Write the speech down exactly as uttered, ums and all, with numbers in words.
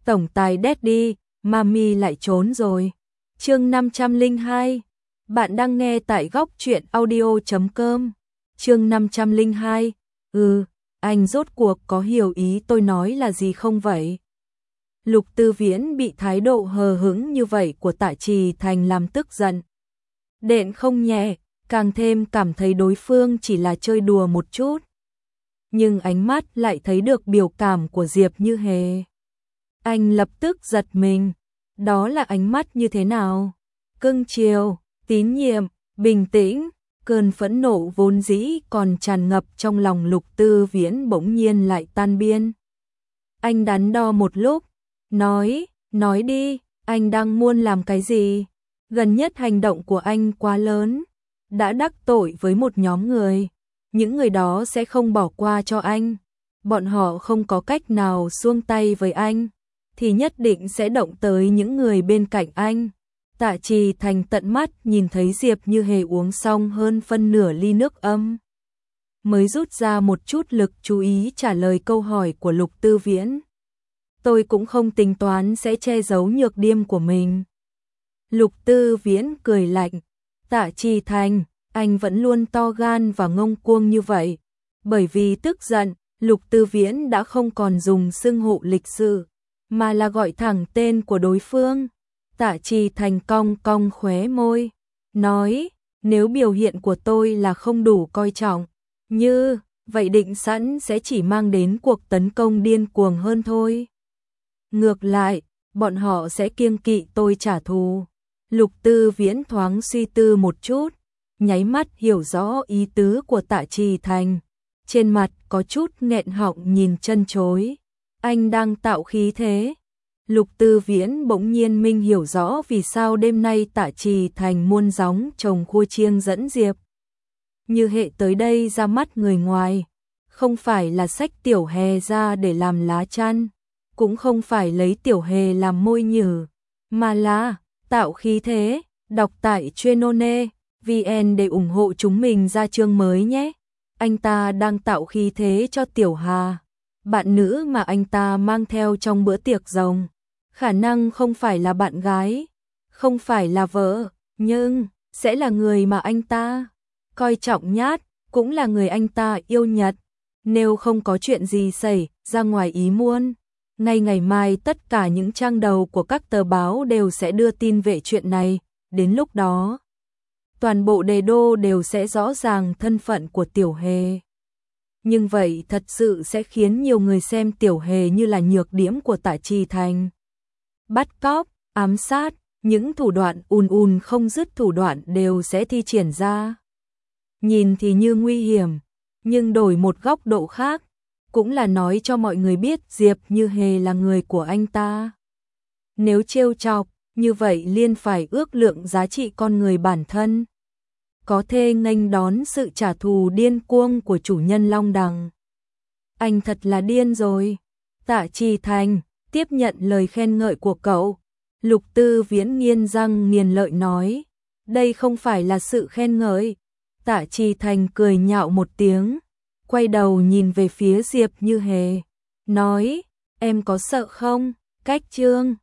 tổng tài Daddy, Mami lại trốn rồi. Chương năm trăm lẻ hai. Bạn đang nghe tại góc truyện audio chấm com. Chương năm trăm lẻ hai. Ừ, anh rốt cuộc có hiểu ý tôi nói là gì không vậy? Lục Tư Viễn bị thái độ hờ hững như vậy của Tạ Trì Thành làm tức giận. Đện không nhẹ, càng thêm cảm thấy đối phương chỉ là chơi đùa một chút. Nhưng ánh mắt lại thấy được biểu cảm của Diệp Như Hề. Anh lập tức giật mình. Đó là ánh mắt như thế nào? Cưng chiều, tín nhiệm, bình tĩnh. Cơn phẫn nộ vốn dĩ còn tràn ngập trong lòng Lục Tư Viễn bỗng nhiên lại tan biên. Anh đắn đo một lúc, nói, nói đi, anh đang muốn làm cái gì? Gần nhất hành động của anh quá lớn, đã đắc tội với một nhóm người. Những người đó sẽ không bỏ qua cho anh. Bọn họ không có cách nào xuông tay với anh, thì nhất định sẽ động tới những người bên cạnh anh. Tạ Trì Thành tận mắt nhìn thấy Diệp Như Hề uống xong hơn phân nửa ly nước ấm, mới rút ra một chút lực chú ý trả lời câu hỏi của Lục Tư Viễn. Tôi cũng không tính toán sẽ che giấu nhược điểm của mình. Lục Tư Viễn cười lạnh. Tạ Trì Thành, anh vẫn luôn to gan và ngông cuồng như vậy. Bởi vì tức giận, Lục Tư Viễn đã không còn dùng xưng hô lịch sự, mà là gọi thẳng tên của đối phương. Tạ Trì Thành cong cong khóe môi, nói, nếu biểu hiện của tôi là không đủ coi trọng, như vậy định sẵn sẽ chỉ mang đến cuộc tấn công điên cuồng hơn thôi. Ngược lại, bọn họ sẽ kiêng kỵ tôi trả thù. Lục Tư Viễn thoáng suy tư một chút, nháy mắt hiểu rõ ý tứ của Tạ Trì Thành. Trên mặt có chút nghẹn họng nhìn chân chối. Anh đang tạo khí thế. Lục Tư Viễn bỗng nhiên minh hiểu rõ vì sao đêm nay Tạ Trì Thành muôn gióng chồng khua chiêng dẫn Diệp Như Hệ tới đây ra mắt người ngoài. Không phải là xách Tiểu Hề ra để làm lá chắn, cũng không phải lấy Tiểu Hề làm môi nhử, mà là tạo khí thế. Đọc tại Chuyên.one vê en để ủng hộ chúng mình ra chương mới nhé. Anh ta đang tạo khí thế cho Tiểu Hà, bạn nữ mà anh ta mang theo trong bữa tiệc rồng. Khả năng không phải là bạn gái, không phải là vợ, nhưng sẽ là người mà anh ta coi trọng nhất, cũng là người anh ta yêu nhất. Nếu không có chuyện gì xảy ra ngoài ý muốn, ngay ngày mai tất cả những trang đầu của các tờ báo đều sẽ đưa tin về chuyện này. Đến lúc đó, toàn bộ đề đô đều sẽ rõ ràng thân phận của Tiểu Hề. Nhưng vậy thật sự sẽ khiến nhiều người xem Tiểu Hề như là nhược điểm của Tạ Trì Thành. Bắt cóc, ám sát, những thủ đoạn ùn ùn không dứt thủ đoạn đều sẽ thi triển ra. Nhìn thì như nguy hiểm, nhưng đổi một góc độ khác, cũng là nói cho mọi người biết Diệp Như Hề là người của anh ta. Nếu trêu chọc, như vậy liền phải ước lượng giá trị con người bản thân. Có thể nghênh đón sự trả thù điên cuồng của chủ nhân Long Đằng. Anh thật là điên rồi. Tạ Trì Thành tiếp nhận lời khen ngợi của cậu. Lục Tư Viễn nghiến răng nghiến lợi nói, đây không phải là sự khen ngợi. Tạ Trì Thành cười nhạo một tiếng, quay đầu nhìn về phía Diệp Như Hề, nói, em có sợ không? Cách chương